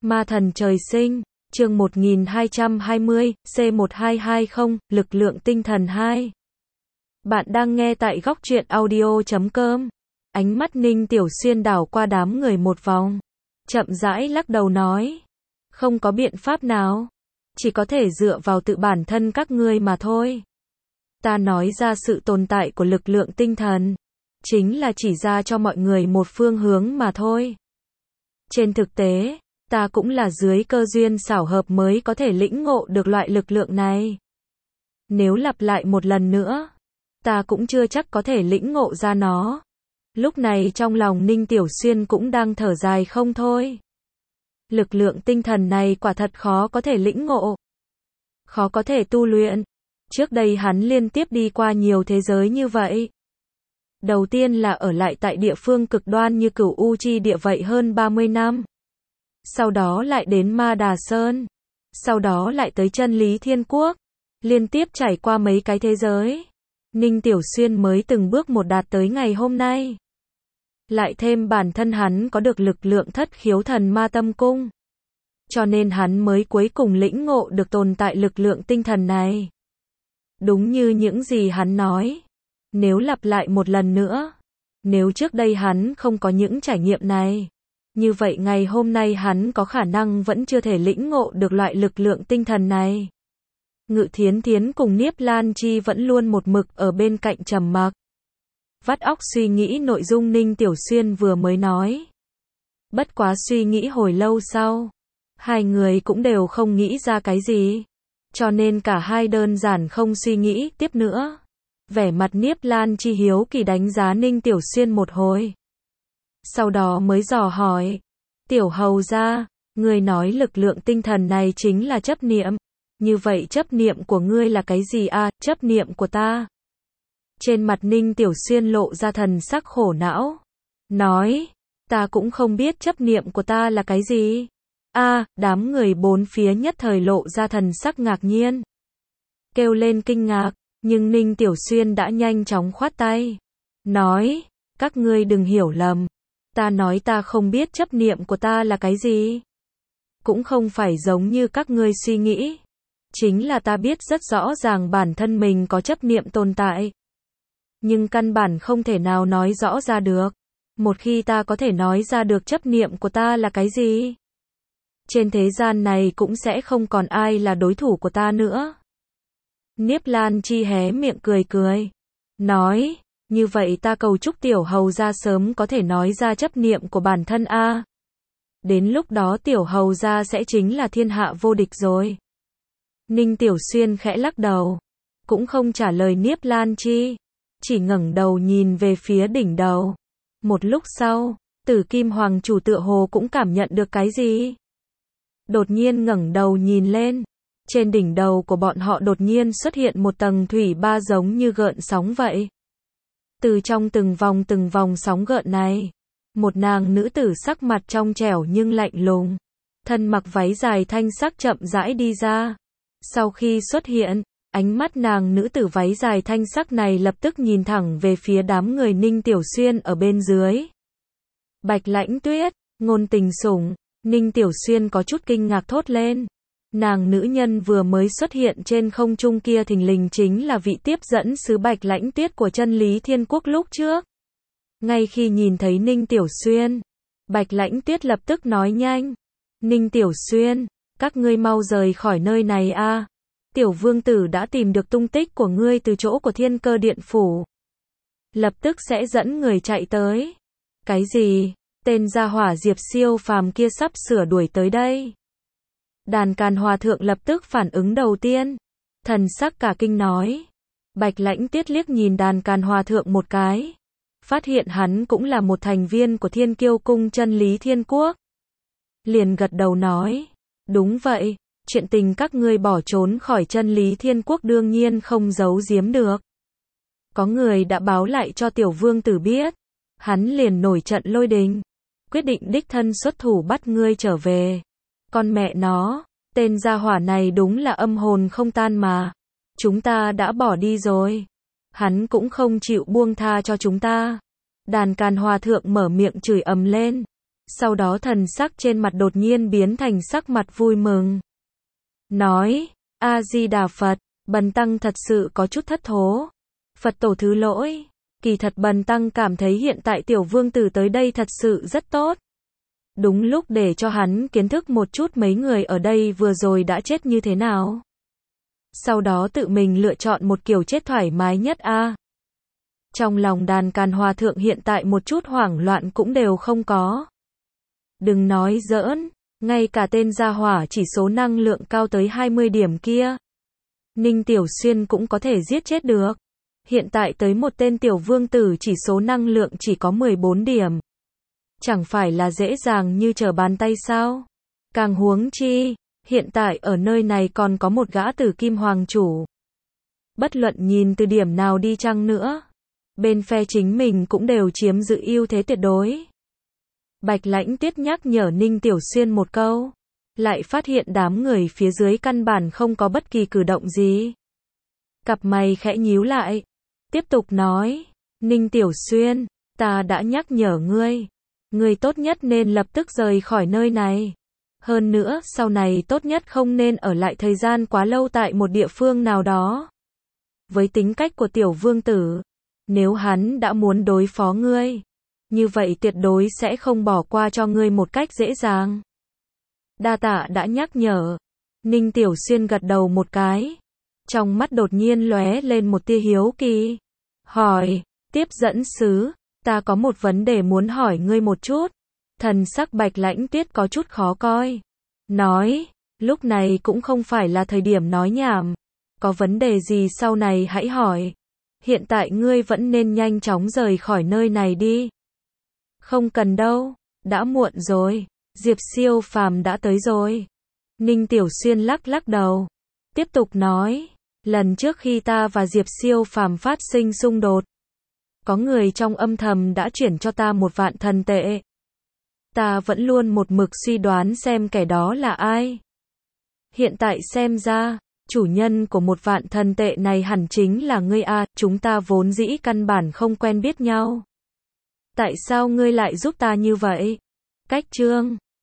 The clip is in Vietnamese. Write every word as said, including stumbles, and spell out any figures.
Ma thần trời sinh, chương một nghìn hai trăm hai mươi, C một hai hai không, lực lượng tinh thần hai. Bạn đang nghe tại góc truyện audio chấm com. Ánh mắt Ninh Tiểu Xuyên đảo qua đám người một vòng. Chậm rãi lắc đầu nói. Không có biện pháp nào. Chỉ có thể dựa vào tự bản thân các ngươi mà thôi. Ta nói ra sự tồn tại của lực lượng tinh thần. Chính là chỉ ra cho mọi người một phương hướng mà thôi. Trên thực tế, ta cũng là dưới cơ duyên xảo hợp mới có thể lĩnh ngộ được loại lực lượng này. Nếu lặp lại một lần nữa, ta cũng chưa chắc có thể lĩnh ngộ ra nó. Lúc này trong lòng Ninh Tiểu Xuyên cũng đang thở dài không thôi. Lực lượng tinh thần này quả thật khó có thể lĩnh ngộ. Khó có thể tu luyện. Trước đây hắn liên tiếp đi qua nhiều thế giới như vậy. Đầu tiên là ở lại tại địa phương cực đoan như Cửu U Chi địa vậy hơn ba mươi năm. Sau đó lại đến Ma Đà Sơn. Sau đó lại tới Chân Lý Thiên Quốc. Liên tiếp trải qua mấy cái thế giới. Ninh Tiểu Xuyên mới từng bước một đạt tới ngày hôm nay. Lại thêm bản thân hắn có được lực lượng thất khiếu thần ma tâm cung. Cho nên hắn mới cuối cùng lĩnh ngộ được tồn tại lực lượng tinh thần này. Đúng như những gì hắn nói. Nếu lặp lại một lần nữa. Nếu trước đây hắn không có những trải nghiệm này. Như vậy ngày hôm nay hắn có khả năng vẫn chưa thể lĩnh ngộ được loại lực lượng tinh thần này. Ngự Thiến Thiến cùng Niếp Lan Chi vẫn luôn một mực ở bên cạnh trầm mặc. Vắt óc suy nghĩ nội dung Ninh Tiểu Xuyên vừa mới nói. Bất quá suy nghĩ hồi lâu sau. Hai người cũng đều không nghĩ ra cái gì. Cho nên cả hai đơn giản không suy nghĩ tiếp nữa. Vẻ mặt Niếp Lan Chi hiếu kỳ đánh giá Ninh Tiểu Xuyên một hồi. Sau đó mới dò hỏi. Tiểu hầu gia, ngươi nói lực lượng tinh thần này chính là chấp niệm. Như vậy chấp niệm của ngươi là cái gì à, chấp niệm của ta? Trên mặt Ninh Tiểu Xuyên lộ ra thần sắc khổ não. Nói, ta cũng không biết chấp niệm của ta là cái gì. A, à, đám người bốn phía nhất thời lộ ra thần sắc ngạc nhiên. Kêu lên kinh ngạc, nhưng Ninh Tiểu Xuyên đã nhanh chóng khoát tay. Nói, các ngươi đừng hiểu lầm. Ta nói ta không biết chấp niệm của ta là cái gì. Cũng không phải giống như các ngươi suy nghĩ. Chính là ta biết rất rõ ràng bản thân mình có chấp niệm tồn tại. Nhưng căn bản không thể nào nói rõ ra được. Một khi ta có thể nói ra được chấp niệm của ta là cái gì, trên thế gian này cũng sẽ không còn ai là đối thủ của ta nữa. Niếp Lan Chi hé miệng cười cười. Nói, như vậy ta cầu chúc tiểu hầu gia sớm có thể nói ra chấp niệm của bản thân a. Đến lúc đó tiểu hầu gia sẽ chính là thiên hạ vô địch rồi. Ninh Tiểu Xuyên khẽ lắc đầu. Cũng không trả lời Niếp Lan Chi. Chỉ ngẩng đầu nhìn về phía đỉnh đầu. Một lúc sau, Tử Kim Hoàng chủ tựa hồ cũng cảm nhận được cái gì. Đột nhiên ngẩng đầu nhìn lên. Trên đỉnh đầu của bọn họ đột nhiên xuất hiện một tầng thủy ba giống như gợn sóng vậy. Từ trong từng vòng từng vòng sóng gợn này, một nàng nữ tử sắc mặt trong trẻo nhưng lạnh lùng, thân mặc váy dài thanh sắc chậm rãi đi ra. Sau khi xuất hiện, ánh mắt nàng nữ tử váy dài thanh sắc này lập tức nhìn thẳng về phía đám người Ninh Tiểu Xuyên ở bên dưới. Bạch Lãnh Tuyết, ngôn tình sủng. Ninh Tiểu Xuyên có chút kinh ngạc thốt lên. Nàng nữ nhân vừa mới xuất hiện trên không trung kia thình lình chính là vị tiếp dẫn sứ Bạch Lãnh Tuyết của Chân Lý Thiên Quốc lúc trước. Ngay khi nhìn thấy Ninh Tiểu Xuyên, Bạch Lãnh Tuyết lập tức nói nhanh. Ninh Tiểu Xuyên, các ngươi mau rời khỏi nơi này a. Tiểu vương tử đã tìm được tung tích của ngươi từ chỗ của Thiên Cơ Điện Phủ. Lập tức sẽ dẫn người chạy tới. Cái gì? Tên gia hỏa Diệp siêu phàm kia sắp sửa đuổi tới đây. Đàn Càn Hòa Thượng lập tức phản ứng đầu tiên. Thần sắc cả kinh nói. Bạch Lãnh Tuyết liếc nhìn Đàn Càn Hòa Thượng một cái. Phát hiện hắn cũng là một thành viên của Thiên Kiêu Cung Chân Lý Thiên Quốc. Liền gật đầu nói. Đúng vậy, chuyện tình các ngươi bỏ trốn khỏi Chân Lý Thiên Quốc đương nhiên không giấu giếm được. Có người đã báo lại cho tiểu vương tử biết. Hắn liền nổi trận lôi đình. Quyết định đích thân xuất thủ bắt ngươi trở về. Con mẹ nó, tên gia hỏa này đúng là âm hồn không tan mà. Chúng ta đã bỏ đi rồi. Hắn cũng không chịu buông tha cho chúng ta. Đàn Càn Hòa Thượng mở miệng chửi ầm lên. Sau đó thần sắc trên mặt đột nhiên biến thành sắc mặt vui mừng. Nói, A-di-đà Phật, bần tăng thật sự có chút thất thố. Phật tổ thứ lỗi, kỳ thật bần tăng cảm thấy hiện tại tiểu vương tử tới đây thật sự rất tốt. Đúng lúc để cho hắn kiến thức một chút mấy người ở đây vừa rồi đã chết như thế nào. Sau đó tự mình lựa chọn một kiểu chết thoải mái nhất a. À. Trong lòng đàn Càn Hòa thượng hiện tại một chút hoảng loạn cũng đều không có. Đừng nói giỡn, ngay cả tên gia hỏa chỉ số năng lượng cao tới hai mươi điểm kia, Ninh Tiểu Xuyên cũng có thể giết chết được. Hiện tại tới một tên tiểu vương tử chỉ số năng lượng chỉ có mười bốn điểm. Chẳng phải là dễ dàng như trở bàn tay sao? Càng huống chi, hiện tại ở nơi này còn có một gã tử kim hoàng chủ. Bất luận nhìn từ điểm nào đi chăng nữa, bên phe chính mình cũng đều chiếm giữ ưu thế tuyệt đối. Bạch Lãnh Tuyết nhắc nhở Ninh Tiểu Xuyên một câu, lại phát hiện đám người phía dưới căn bản không có bất kỳ cử động gì. Cặp mày khẽ nhíu lại, tiếp tục nói, Ninh Tiểu Xuyên, ta đã nhắc nhở ngươi, ngươi tốt nhất nên lập tức rời khỏi nơi này. Hơn nữa, sau này tốt nhất không nên ở lại thời gian quá lâu tại một địa phương nào đó. Với tính cách của tiểu vương tử, nếu hắn đã muốn đối phó ngươi, như vậy tuyệt đối sẽ không bỏ qua cho ngươi một cách dễ dàng. Đa tạ đã nhắc nhở. Ninh Tiểu Xuyên gật đầu một cái. Trong mắt đột nhiên lóe lên một tia hiếu kỳ. Hỏi, tiếp dẫn sứ, ta có một vấn đề muốn hỏi ngươi một chút. Thần sắc Bạch Lãnh Tuyết có chút khó coi. Nói, lúc này cũng không phải là thời điểm nói nhảm. Có vấn đề gì sau này hãy hỏi. Hiện tại ngươi vẫn nên nhanh chóng rời khỏi nơi này đi. Không cần đâu, đã muộn rồi. Diệp Siêu Phàm đã tới rồi. Ninh Tiểu Xuyên lắc lắc đầu. Tiếp tục nói, lần trước khi ta và Diệp Siêu Phàm phát sinh xung đột, có người trong âm thầm đã chuyển cho ta một vạn thần tệ. Ta vẫn luôn một mực suy đoán xem kẻ đó là ai. Hiện tại xem ra, chủ nhân của một vạn thần tệ này hẳn chính là ngươi a, chúng ta vốn dĩ căn bản không quen biết nhau. Tại sao ngươi lại giúp ta như vậy? Cách chương